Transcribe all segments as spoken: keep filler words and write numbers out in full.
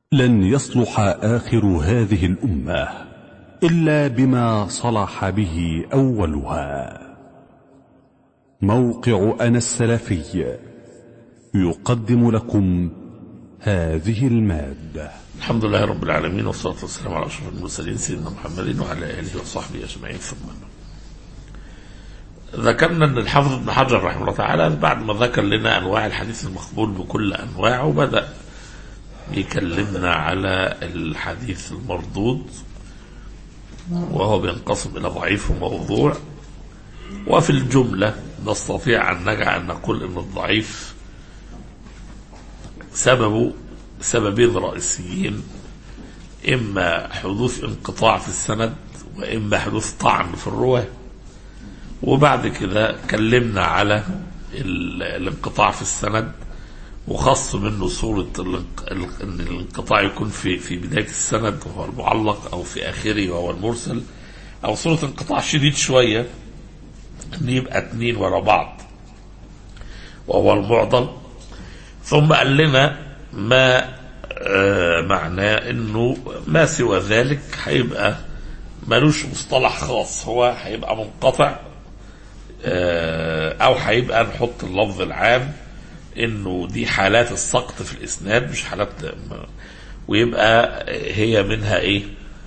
لن يصلح آخر هذه الأمة إلا بما صلح به أولها. موقع أنا السلفي يقدم لكم هذه المادة. الحمد لله رب العالمين، والصلاة والسلام على أشرف المرسلين سيدنا محمد وعلى آله وصحبه أجمعين. ثم ذكرنا أن الحافظ ابن حجر رحمه الله تعالى بعد ما ذكر لنا أنواع الحديث المقبول بكل أنواعه بدأ يكلمنا على الحديث المردود، وهو بينقسم إلى ضعيف وموضوع. وفي الجملة نستطيع أن نجعل أن نقول أن الضعيف سببه سببين رئيسيين: إما حدوث انقطاع في السند، وإما حدوث طعن في الرواة. وبعد كده كلمنا على الانقطاع في السند، وخص منه صورة أن الانقطاع يكون في في بداية السند وهو المعلق، أو في آخره وهو المرسل، أو صورة انقطاع شديد شوية أن يبقى اتنين ورا بعض وهو المعضل. ثم قال لنا ما آه معناه أنه ما سوى ذلك هيبقى ملوش مصطلح خاص، هو هيبقى منقطع، آه أو هيبقى نحط اللفظ العام انه دي حالات السقط في الاسناد مش حالات، ويبقى هي منها ايه؟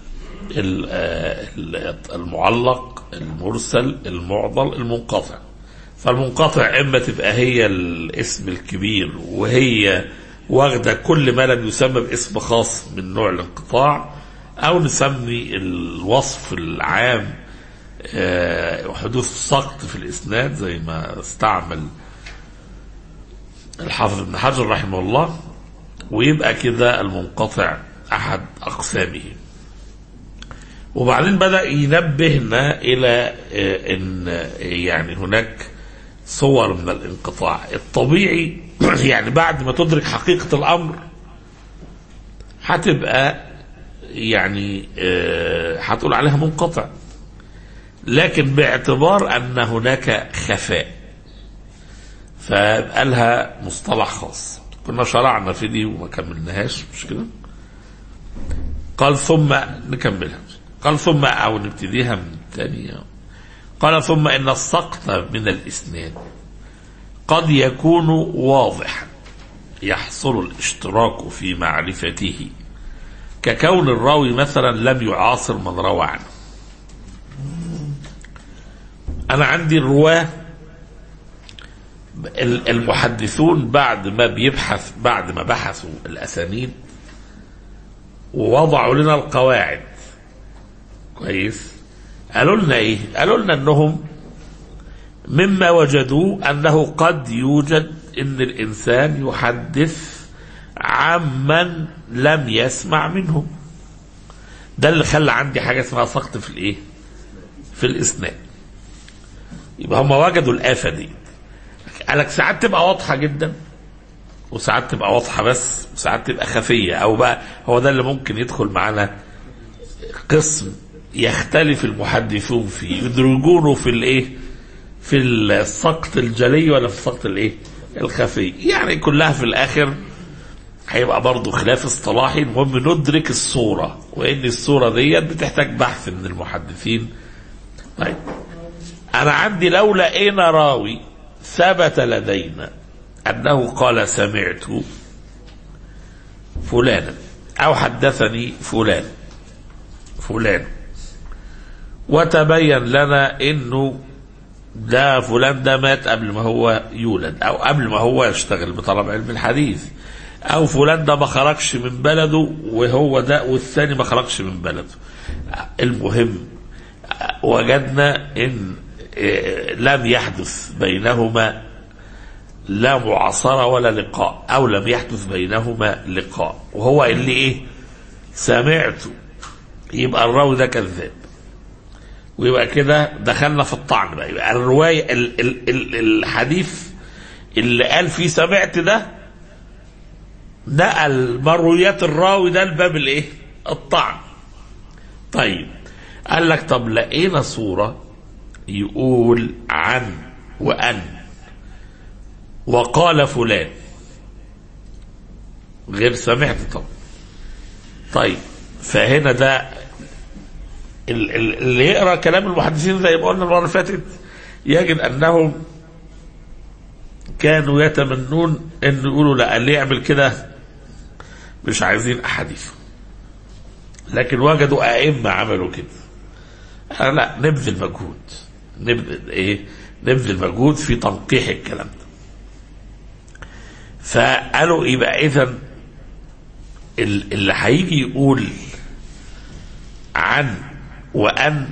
المعلق، المرسل، المعضل، المنقطع. فالمنقطع اما تبقى هي الاسم الكبير وهي واخده كل ما لم يسمى باسم خاص من نوع الانقطاع، او نسمي الوصف العام حدوث السقط في الاسناد زي ما استعمل الحافظ ابن حجر رحمه الله. ويبقى كده المنقطع أحد أقسامه. وبعدين بدأ ينبهنا إلى أن يعني هناك صور من الانقطاع الطبيعي. يعني بعد ما تدرك حقيقة الأمر هتبقى يعني هتقول عليها منقطع، لكن باعتبار أن هناك خفاء فبقى لها مصطلح خاص. كنا شرعنا في دي وما كملناهاش، مش كده؟ قال ثم نكملها. قال ثم او نبتديها من الثانية. قال ثم ان السقط من الاسناد قد يكون واضحا يحصل الاشتراك في معرفته، ككون الراوي مثلا لم يعاصر من روى عنه. انا عندي الرواه المحدثون بعد ما بيبحث بعد ما بحثوا الأسانيد ووضعوا لنا القواعد كويس، قالوا لنا ايه؟ قالوا لنا انهم مما وجدوا انه قد يوجد ان الانسان يحدث عمن لم يسمع منه. ده اللي خلى عندي حاجة اسمها سقط في الايه؟ في الاسناد. يبقى هم وجدوا الآفة دي. قالك ساعات تبقى واضحة جدا، وساعات تبقى واضحة بس، وساعات تبقى خفية. او بقى هو ده اللي ممكن يدخل معنا قسم يختلف المحدثون فيه، يدرجونه في الايه؟ في السقط الجلي ولا في السقط الايه؟ الخفي. يعني كلها في الاخر هيبقى برضو خلاف اصطلاحي. المهم ندرك الصورة، وان الصورة ديت بتحتاج بحث من المحدثين. طيب انا عندي لو لقينا راوي ثبت لدينا أنه قال سمعت فلانا أو حدثني فلان فلان، وتبين لنا إنه ده فلان ده مات قبل ما هو يولد، أو قبل ما هو يشتغل بطلب علم الحديث، أو فلان ده ما خرجش من بلده وهو ده، والثاني ما خرجش من بلده. المهم وجدنا إن لم يحدث بينهما لا معاصرة ولا لقاء، او لم يحدث بينهما لقاء، وهو اللي ايه؟ سمعت. يبقى الراوي ده كذاب، ويبقى كده دخلنا في الطعن بقى. يبقى الرواية ال ال ال الحديث اللي قال فيه سمعت ده نقل مرويات الراوي ده الباب الايه؟ الطعن. طيب قال لك طب لقينا صورة يقول عن وأن وقال فلان غير سمعت، طب طيب فهنا ده اللي يقرأ كلام المحدثين زي ما قلنا المرة اللي فاتت يجد أنهم كانوا يتمنون أن يقولوا لا اللي يعمل كده مش عايزين أحاديث، لكن وجدوا أئمة عملوا كده. لا نبذل مجهود، نبذل إيه؟ نبذل مجهود في تنقيح الكلام ده. فقالوا يبقى إذن اللي هيجي يقول عن وأن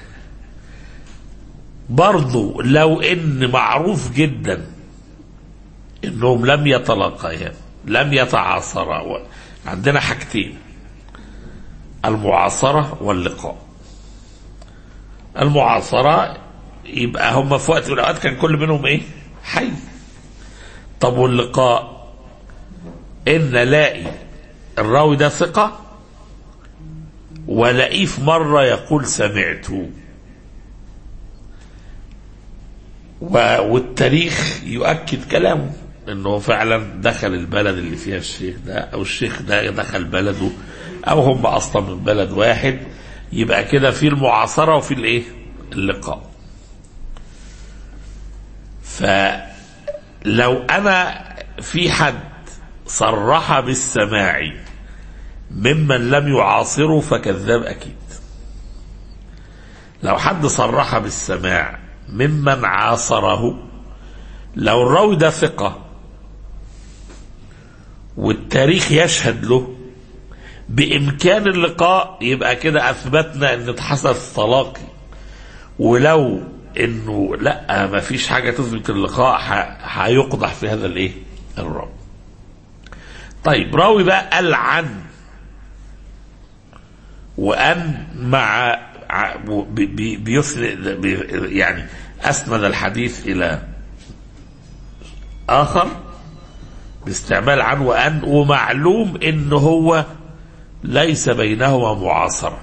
برضو لو إن معروف جدا إنهم لم يتلاقيا لم يتعاصرا. عندنا حاجتين: المعاصرة واللقاء. المعاصرة يبقى هم في وقت من الأوقات كان كل منهم إيه؟ حي. طب واللقاء إن لاقي الراوي ده ثقة ولاقيه في مرة يقول سمعته، والتاريخ يؤكد كلامه انه فعلا دخل البلد اللي فيها الشيخ ده، او الشيخ ده دخل بلده، او هم اصلا من بلد واحد. يبقى كده في المعاصرة وفي الايه؟ اللقاء. فلو انا في حد صرح بالسماع ممن لم يعاصره فكذاب اكيد. لو حد صرح بالسماع ممن عاصره، لو الراوي ده ثقة والتاريخ يشهد له بإمكان اللقاء، يبقى كده أثبتنا أن حصل تلاقي. ولو أنه لا ما فيش حاجة تثبت اللقاء هيقضح في هذا الإيه؟ الراوي. طيب راوي بقى قال عن وأن مع بيسند يعني أسند الحديث إلى آخر باستعمال عن وأن، ومعلوم إن هو ليس بينهما معاصرة،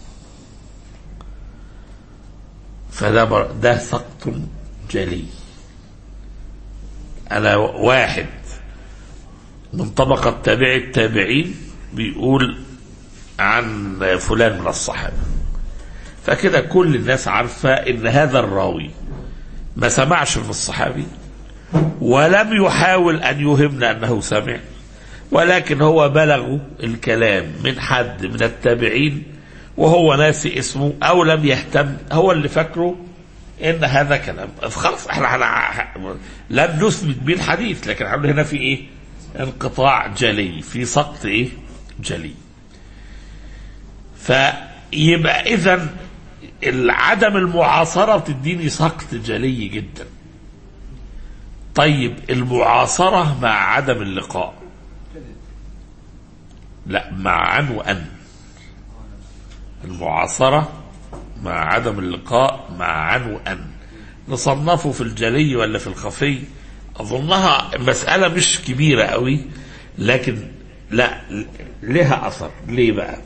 فده ده سقط جلي. أنا واحد من طبقة تابع التابعين بيقول عن فلان من الصحابة، فكده كل الناس عارفة إن هذا الراوي ما سمعش من الصحابي ولم يحاول أن يهمنا أنه سمع، ولكن هو بلغ الكلام من حد من التابعين وهو ناسي اسمه أو لم يهتم، هو اللي فاكره إن هذا كلام. خلاص احنا لم نثبت به الحديث، لكن عندنا هنا في إيه؟ انقطاع جلي، في سقط إيه؟ جلي. فيبقى إذن عدم المعاصرة بتديني سقط جلي جدا. طيب المعاصرة مع عدم اللقاء، لا مع عن وأن. المعاصرة مع عدم اللقاء مع عن وأن، نصنفه في الجلي ولا في الخفي؟ أظنها مسألة مش كبيرة قوي، لكن لا لها أثر. ليه بقى؟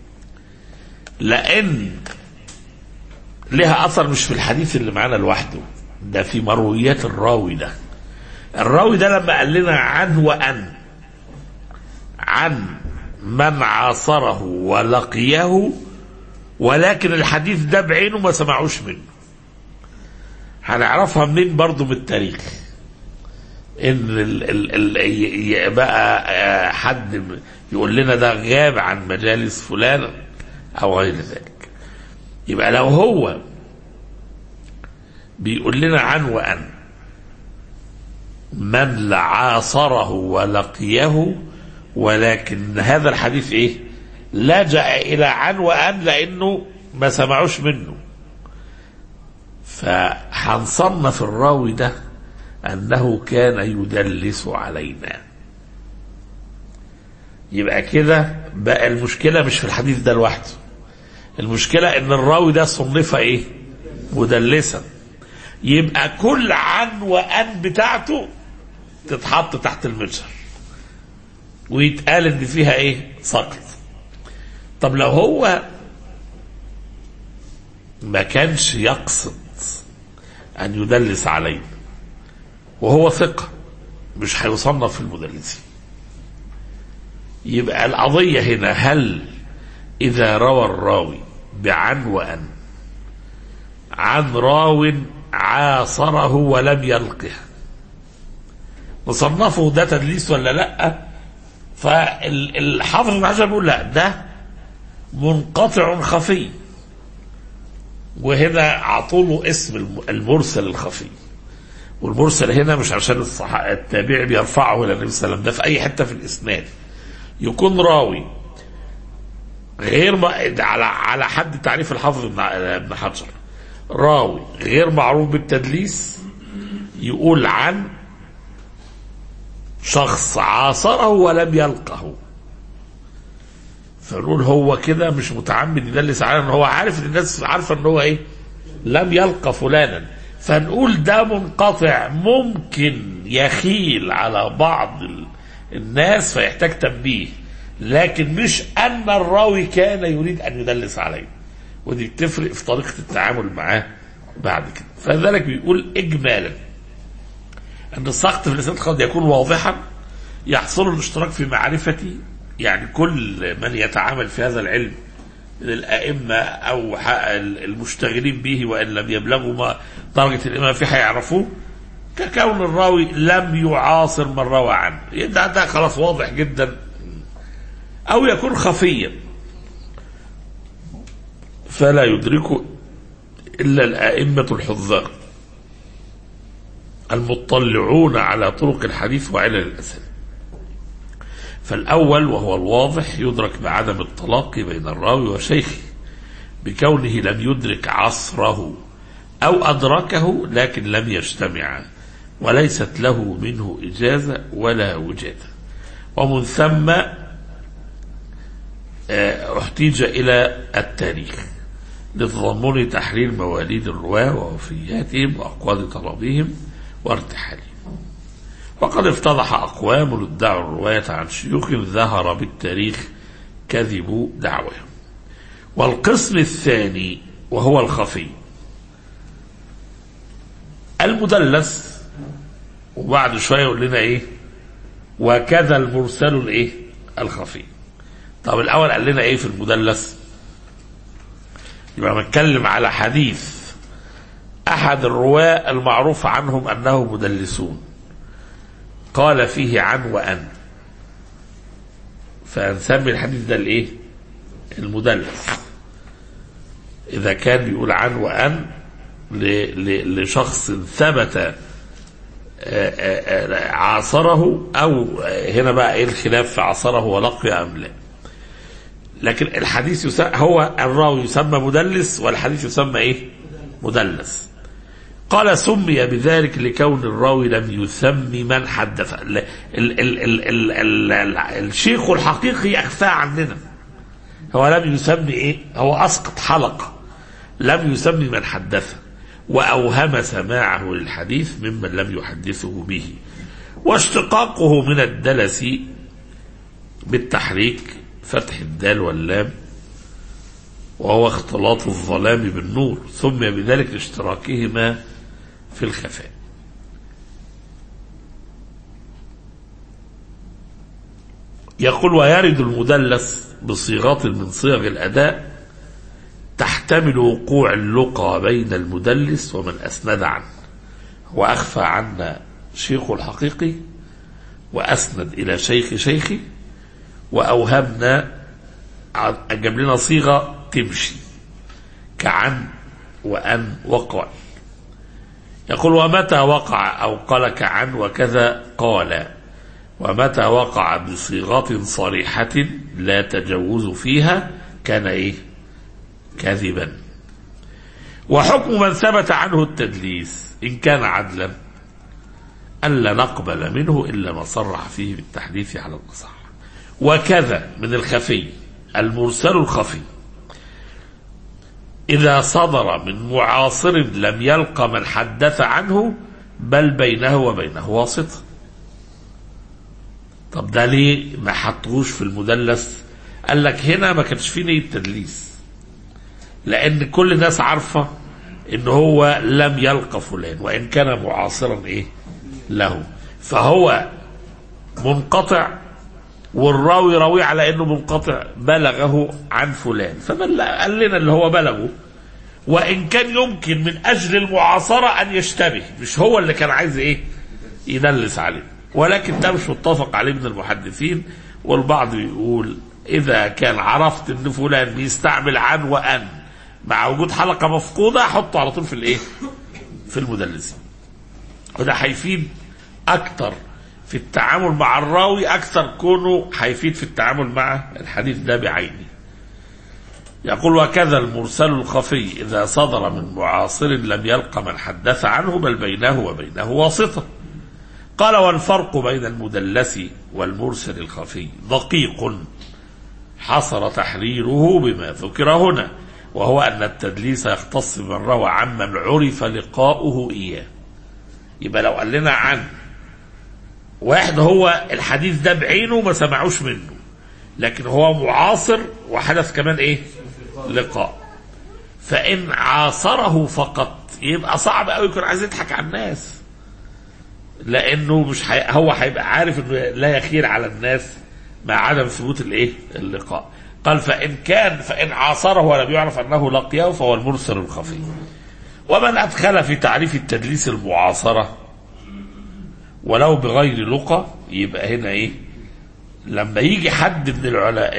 لأن لها أثر مش في الحديث اللي معانا لوحده، ده في مرويات الراوي ده. الراوي ده لما قال لنا عن وأن عن من عاصره ولقيه، ولكن الحديث ده بعينه ما سمعوش منه، هنعرفها منين؟ برضو من التاريخ. ان ال ال ال بقى حد يقول لنا ده غاب عن مجالس فلان او غير ذلك. يبقى لو هو بيقول لنا عن وأن من عاصره ولقيه، ولكن هذا الحديث ايه؟ لجأ الى عن وأن لانه ما سمعوش منه، فهنصنف الراوي ده انه كان يدلس علينا. يبقى كده بقى المشكلة مش في الحديث ده لوحده، المشكلة ان الراوي ده صنف ايه؟ مدلسا. يبقى كل عن وأن بتاعته تتحط تحت المجهر ويتقال ان فيها ايه؟ سقط. طب لو هو ما كانش يقصد ان يدلس علينا وهو ثقة، مش هيصنف في المدلسين. يبقى القضية هنا هل إذا روى الراوي بعن وأن عن راو عاصره ولم يلقه نصنفه ده تدليس ولا لا؟ فالحافظ ابن حجر بيقول لا، ده منقطع خفي، وهنا عطوله اسم المرسل الخفي. والمرسل هنا مش عشان التابعي بيرفعه الى النبي صلى الله عليه وسلم، ده في اي حته في الاسناد يكون راوي غير ما على على حد تعريف الحافظ ابن حجر، راوي غير معروف بالتدليس يقول عن شخص عاصره ولم يلقه، فنقول هو كده مش متعمد يدلس على ان هو عارف ان الناس عارفه ان هو ايه لم يلقى فلانا، فنقول ده منقطع ممكن يخيل على بعض الناس فيحتاج تنبيه، لكن مش ان الراوي كان يريد ان يدلس عليه، ودي بتفرق في طريقه التعامل معاه بعد كده. فلذلك بيقول اجمالا ان السقط في الاسناد قد يكون واضحا يحصل الاشتراك في معرفة يعني كل من يتعامل في هذا العلم من الائمه او المشتغلين به وان لم يبلغوا ما درجه الامام فيه هيعرفوه، ككون الراوي لم يعاصر من روى عنه، ده ده خلاص واضح جدا. او يكون خفيا فلا يدركه الا الائمه الحذاق المطلعون على طرق الحديث وعلل الاسانيد. فالأول وهو الواضح يدرك بعدم التلاقي بين الراوي وشيخه بكونه لم يدرك عصره أو أدركه لكن لم يجتمع وليست له منه إجازة ولا وجادة، ومن ثم احتيج إلى التاريخ لتضمن تحرير مواليد الرواة ووفياتهم وأقوال طلبهم وارتحالهم. وقد افتضح أقوام ادعوا الرواية عن شيوخ ظهر بالتاريخ كذب دعوهم. والقسم الثاني وهو الخفي المدلس، وبعد شوية يقول لنا ايه وكذا المرسل الايه الخفي. طب الأول قال لنا ايه في المدلس؟ يبقى بنتكلم على حديث أحد الرواة المعروف عنهم أنه مدلسون قال فيه عن وأن، فنسمي الحديث ده الايه المدلس إذا كان بيقول عن وأن لشخص ثبت عاصره، أو هنا بقى ايه الخلاف في عاصره ولقي أم لا. لكن الحديث يسمى هو الراوي يسمى مدلس والحديث يسمى ايه مدلس. قال سمي بذلك لكون الراوي لم يسمي من حدث. ال ال ال ال ال ال ال الشيخ الحقيقي أخفى عننا، هو لم يسمي ايه هو أسقط حلقة، لم يسمي من حدث وأوهم سماعه للحديث ممن لم يحدثه به. واشتقاقه من الدلس بالتحريك فتح الدال واللام وهو اختلاط الظلام بالنور، سمي بذلك لاشتراكهما في الخفاء. يقول ويرد المدلس بصيغات من صيغ الأداء تحتمل وقوع اللقى بين المدلس ومن أسند عنه، وأخفى عنا شيخ الحقيقي وأسند إلى شيخ شيخي وأوهمنا أجاب لنا صيغة تمشي كعن وأن وقع. يقول ومتى وقع أو قال كعن وكذا قال، ومتى وقع بصيغة صريحة لا تجوز فيها كان إيه كذبا. وحكم من ثبت عنه التدليس إن كان عدلا ألا نقبل منه إلا ما صرح فيه بالتحديث على الأصح. وكذا من الخفي المرسل الخفي إذا صدر من معاصر لم يلقى من حدث عنه بل بينه وبينه واسطة. طب ده ليه ما حطوش في المدلس؟ قال لك هنا ما كانش فيه نية تدليس، لأن كل الناس عارفة إن هو لم يلقى فلان وإن كان معاصرا إيه له، فهو منقطع والراوي راوي على انه منقطع بلغه عن فلان، فمن قال لنا اللي هو بلغه، وان كان يمكن من اجل المعاصرة ان يشتبه، مش هو اللي كان عايز ايه يدلس عليه، ولكن ده مش متفق عليه من المحدثين. والبعض يقول اذا كان عرفت ان فلان بيستعمل عن وان مع وجود حلقة مفقودة حطه على طول في الايه في المدلسين، وده هيفيد اكتر في التعامل مع الراوي اكثر كونه هيفيد في التعامل مع الحديث ده بعينه. يقول وكذا المرسل الخفي اذا صدر من معاصر لم يلق من حدث عنه بل بينه وبينه واسطة. قال والفرق بين المدلس والمرسل الخفي دقيق حصر تحريره بما ذكر هنا، وهو ان التدليس يختص من روى عمن عرف لقاؤه اياه. يبقى لو قال لنا عن واحد هو الحديث ده بعينه ما سمعوش منه، لكن هو معاصر وحدث كمان ايه لقاء، فان عاصره فقط يبقى صعب قوي يكون عايز يضحك على الناس، لانه مش حي... هو هيبقى عارف انه لا يخير على الناس مع عدم ثبوت الايه اللقاء. قال فان كان فان عاصره ولم يعرف انه لقيه فهو المرسل الخفي. ومن ادخل في تعريف التدليس المعاصره ولو بغير لقى، يبقى هنا ايه لما يجي حد من العلماء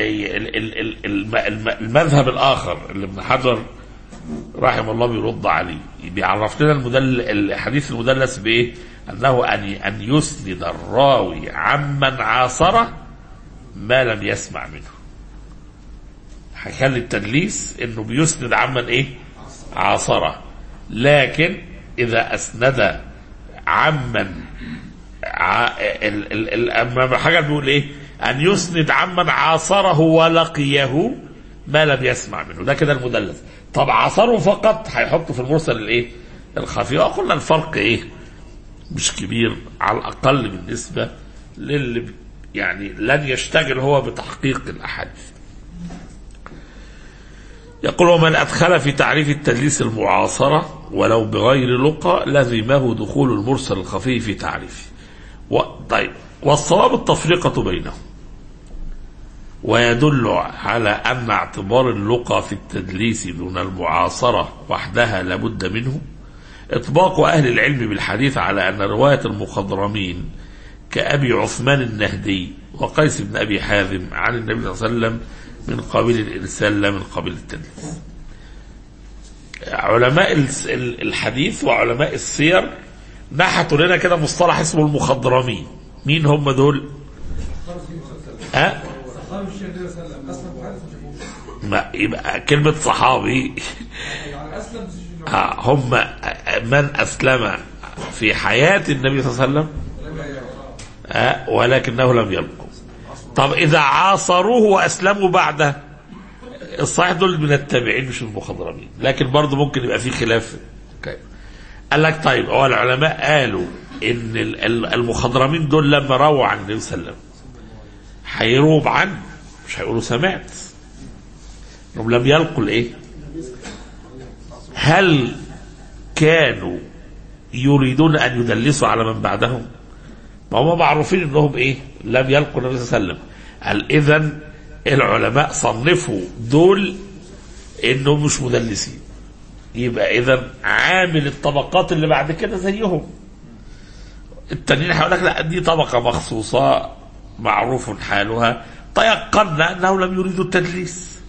المذهب الاخر اللي ابن حجر رحمه الله بيرد عليه، بيعرف لنا المدل الحديث المدلس بايه؟ انه ان ان يسند الراوي عمن عاصره ما لم يسمع منه. هيخلي التدليس انه بيسند عمن ايه عاصره، لكن اذا اسند عمن اما حاجه بيقول ايه ان يسند عمن عاصره ولقيه ما لم يسمع منه، ده كده المدلس. طب عاصره فقط هيحطه في المرسل الايه الخفي. وقلنا الفرق ايه مش كبير على الاقل بالنسبه للي يعني لن يشتغل هو بتحقيق الاحاديث. يقول ومن ادخل في تعريف التدليس المعاصره ولو بغير لقى لزمه دخول المرسل الخفي في تعريفه. و... طيب والصواب التفرقه بينهم، ويدل على ان اعتبار اللقى في التدليس دون المعاصره وحدها لابد منه اطباق اهل العلم بالحديث على ان روايه المخضرمين كأبي عثمان النهدي وقيس بن أبي حازم عن النبي صلى الله عليه وسلم من قبيل الإرسال لا من قبيل التدليس. علماء الحديث وعلماء السير نحتوا لنا كده مصطلح اسمه المخضرمين. مين هم دول؟ ها؟ ما يبقى كلمة صحابي هم من أسلم في حياة النبي صلى الله عليه وسلم أه ولكنه لم يلقوا. طب إذا عاصروه وأسلموا بعده الصحيح دول من التابعين مش المخضرمين، لكن برضه ممكن يبقى في خلاف. قال لك طيب هو العلماء قالوا إن المخضرمين دول لما رووا عن النبي صلى الله عليه وسلم هيرووا عنه مش هيقولوا سمعت، هم لم يلقوا الإيه؟ هل كانوا يريدون أن يدلسوا على من بعدهم؟ ما هم معروفين انهم ايه لم يلقوا النبي صلى الله عليه وسلم. قال اذا العلماء صنفوا دول انهم مش مدلسين، يبقى اذا عامل الطبقات اللي بعد كده زيهم. التانيين هيقول لك لا دي طبقه مخصوصه معروف حالها تيقنا انه لم يريدوا التدليس.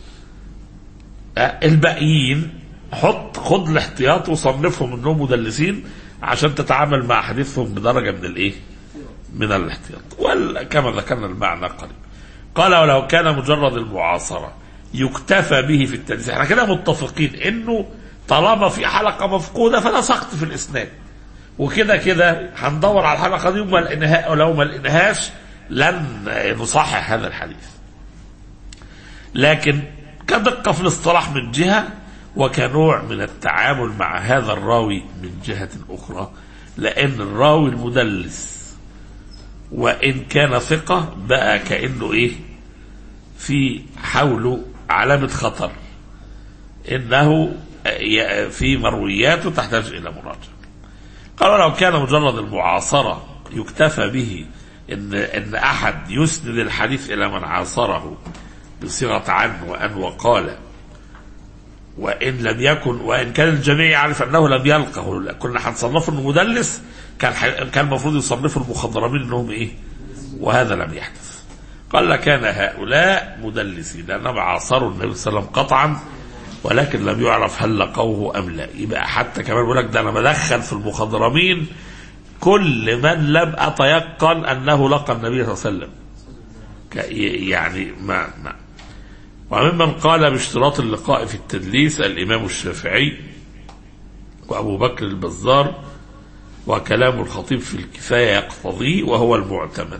الباقيين حط خد الاحتياط وصنفهم انهم مدلسين عشان تتعامل مع حديثهم بدرجه من الايه من الاحتياط. وكما ذكرنا المعنى قريب. قال ولو كان مجرد المعاصرة يكتفى به في التدليس، احنا كده متفقين انه طالما في حلقة مفقودة فلا سقط في الاسناد، وكده كده هندور على الحلقة دي وما لقيناها، ولو ما لقيناهاش لن نصحح هذا الحديث. لكن كدقة في الاصطلاح من جهة، وكنوع من التعامل مع هذا الراوي من جهة اخرى، لان الراوي المدلس وإن كان ثقة بقى كأنه إيه في حوله علامة خطر، إنه في مروياته تحتاج إلى مراجعة. قالوا لو كان مجرد المعاصرة يكتفى به ان ان احد يسند الحديث الى من عاصره بصيغه عن وان وقال، وان لم يكن وان كان الجميع يعرف انه لم يلقه، كنا هنصنفه انه مدلس، كان كان المفروض يصنفوا المخضرمين انهم ايه، وهذا لم يحدث. قال كان هؤلاء مدلسين لانهم عاصروا النبي صلى الله عليه وسلم قطعا، ولكن لم يعرف هل لقوه ام لا. يبقى حتى كمان بيقول لك ده انا بدخل في المخضرمين كل من لم اتيقن انه لقى النبي صلى الله عليه وسلم، يعني ما, ما وممن قال باشتراط اللقاء في التدليس الامام الشافعي وابو بكر البزار، وكلام الخطيب في الكفايه يقتضيه وهو المعتمد.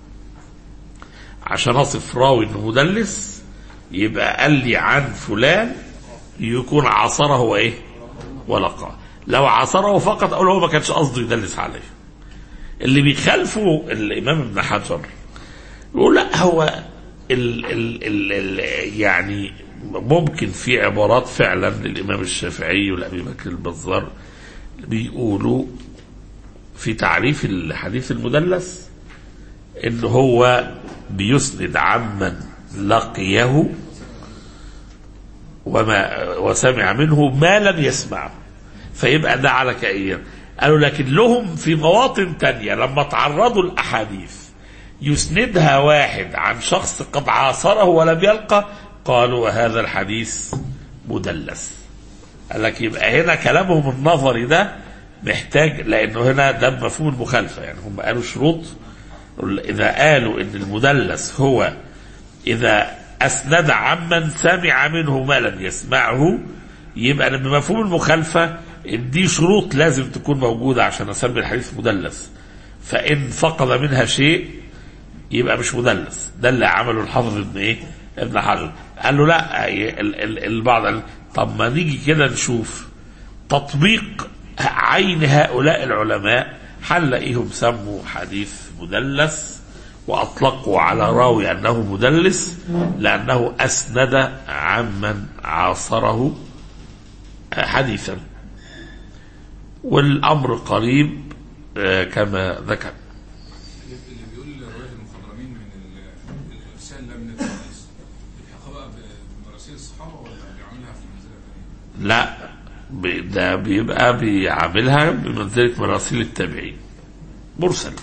عشان اصف راوي انه مدلس يبقى قال لي عن فلان يكون عاصره وايه ولقاه، لو عاصره فقط اقول هو ما كانش قصده يدلس عليه. اللي بيخالفوا الامام ابن حجر يقول لا هو ال ال ال ال يعني ممكن في عبارات فعلا للامام الشافعي والابي بكر البزار بيقولوا في تعريف الحديث المدلس ان هو بيسند عمن لقيه وما وسمع منه ما لم يسمعه، فيبقى ده على كأير. قالوا لكن لهم في مواطن تانية لما تعرضوا الأحاديث يسندها واحد عن شخص قد عاصره ولم يلقى، قالوا وهذا الحديث مدلس. قال لك يبقى هنا كلامهم النظري ده محتاج، لأنه هنا ده مفهوم المخالفة. يعني هم قالوا شروط، إذا قالوا إن المدلس هو إذا أسند عمن سمع منه ما لم يسمعه، يبقى بمفهوم المخالفة دي شروط لازم تكون موجودة عشان أسمي الحديث مدلس، فإن فقد منها شيء يبقى مش مدلس. ده اللي عمله الحافظ ابن إيه ابن حجر. قال له لا، البعض قال طب ما نيجي كده نشوف تطبيق عين هؤلاء العلماء، هنلاقيهم سموا حديث مدلس وأطلقوا على راوي أنه مدلس لأنه أسند عمن عاصره حديثا، والأمر قريب كما ذكر. اللي بيقول رواية المخضرمين من الإرسال لا من التدليس، بيلحقها بقى بمراسيل الصحابة ولا بيعملها في منزلة ثانية؟ لا، ده بيبقى بيعملها بمنزلة مراسيل التابعين مرسل.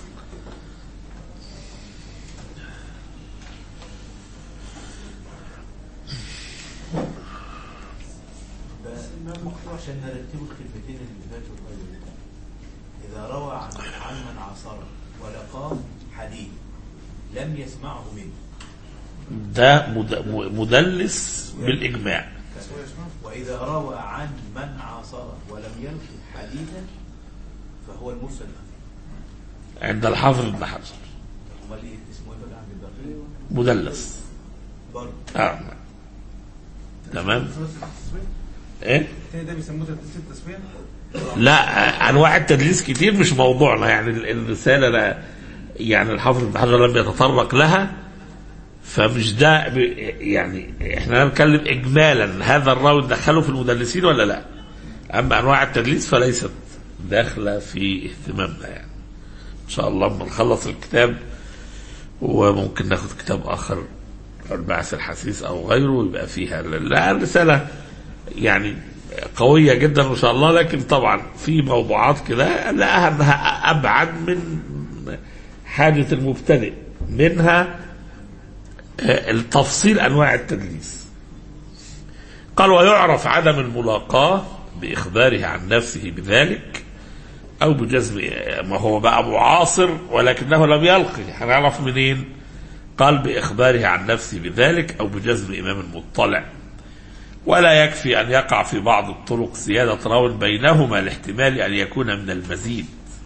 عشان نرتبوا الخلفتين اللي فاتوا الأول، إذا روى عن عمن عاصره ولقاه حديث لم يسمعه منه، ده مدلس بالإجماع. وإذا روى عن من عاصره ولم يلقي حديثا فهو المرسل عند الحافظ ابن حجر. امال ايه اسمه ايه بقى عند الباقي؟ مدلس برضه. اه تمام. ايه ده بيسموه تدليس التسوية؟ لا، انواع التدليس كتير مش موضوعنا، يعني الرساله لا يعني الحافظ ابن حجر لم يتطرق لها، فمش ده يعني احنا نتكلم اجمالا هذا الراوي دخله في المدلسين ولا لا. اما انواع التدليس فليست داخله في اهتمامنا. يعني ان شاء الله لما نخلص الكتاب وممكن ناخد كتاب اخر البعث الحثيث او غيره يبقى فيها لا الرساله يعني قويه جدا ان شاء الله، لكن طبعا في موضوعات كده لقاها انها ابعد من حاجه المبتدئ، منها التفصيل انواع التدليس. قال ويعرف عدم الملاقاه باخباره عن نفسه بذلك او بجزم، ما هو بقى معاصر ولكنه لم يلقي، هنعرف منين؟ قال باخباره عن نفسه بذلك او بجزم امام مطلع. ولا يكفي ان يقع في بعض الطرق زياده راو بينهما لاحتمال ان يكون من المزيد.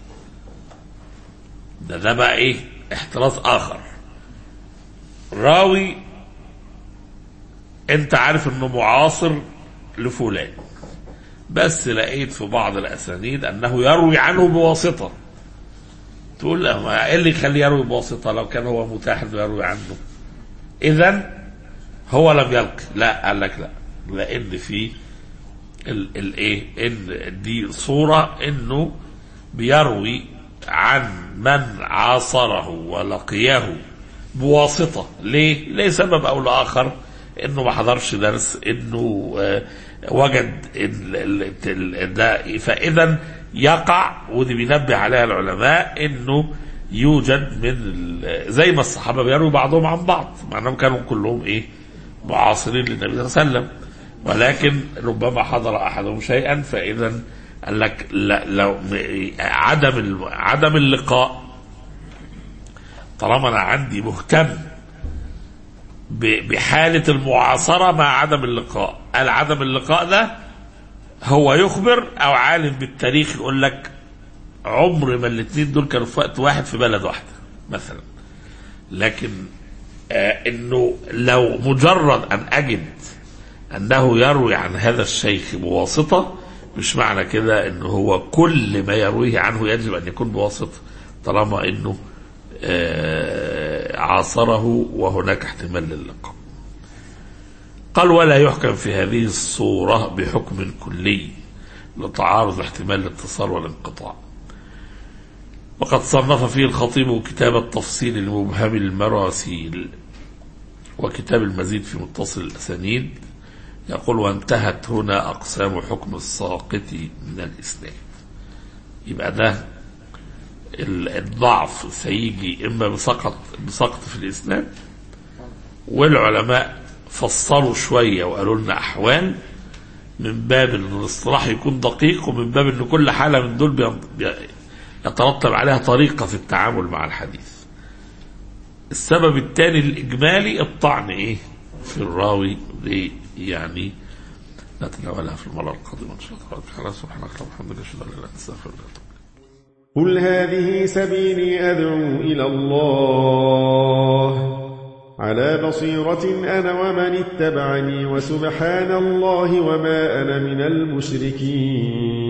ده ده بقى ايه احتراز اخر. راوي انت عارف انه معاصر لفلان، بس لقيت في بعض الاسانيد انه يروي عنه بواسطه، تقول له ايه اللي يخليه يروي بواسطه لو كان هو متاح انه يروي عنه؟ اذا هو لم يلقي. لا، قال لك لا، لان في الايه ان دي صوره انه بيروي عن من عاصره ولقيه بواسطة. ليه؟ ليه سبب أو لآخر، إنه ما حضرش درس، إنه آه وجد ده. فإذا يقع، ودي بينبه عليها العلماء، إنه يوجد من زي ما الصحابة بيروي بعضهم عن بعض، مع أنهم كانوا كلهم إيه معاصرين للنبي صلى الله عليه وسلم، ولكن ربما حضر أحدهم شيئا. فإذا قال لك لا، لو عدم عدم اللقاء، طالما أنا عندي مهتم بحالة المعاصرة مع عدم اللقاء، قال عدم اللقاء ده هو يخبر أو عالم بالتاريخ يقول لك عمر ما الاثنين دول كانوا في وقت واحد في بلد واحدة مثلا. لكن آه انه لو مجرد ان اجد انه يروي عن هذا الشيخ بواسطة، مش معنى كده انه هو كل ما يرويه عنه يجب ان يكون بواسطة، طالما انه آه عاصره وهناك احتمال للقاء. قال ولا يحكم في هذه الصورة بحكم كلي لتعارض احتمال الاتصال والانقطاع. وقد صنف فيه الخطيب كتاب التفصيل المبهم المراسيل وكتاب المزيد في متصل الأسانيد. يقول وانتهت هنا أقسام حكم الساقط من الإسناد. يبقى ده الضعف سيجي إما بسقط بسقط في الإسناد، والعلماء فصلوا شوية وقالوا لنا أحوال من باب أن الاصطلاح يكون دقيق، ومن باب أن كل حالة من دول يترتب عليها طريقة في التعامل مع الحديث. السبب الثاني الإجمالي الطعن إيه في الراوي، يعني نتناولها في المرة القادمة إن شاء الله. سبحانك اللهم وبحمدك أشهد أن لا إله إلا أنت أستغفرك وأتوب إليك. قل هذه سبيلي أدعو إلى الله على بصيرة أنا ومن اتبعني، وسبحان الله وما أنا من المشركين.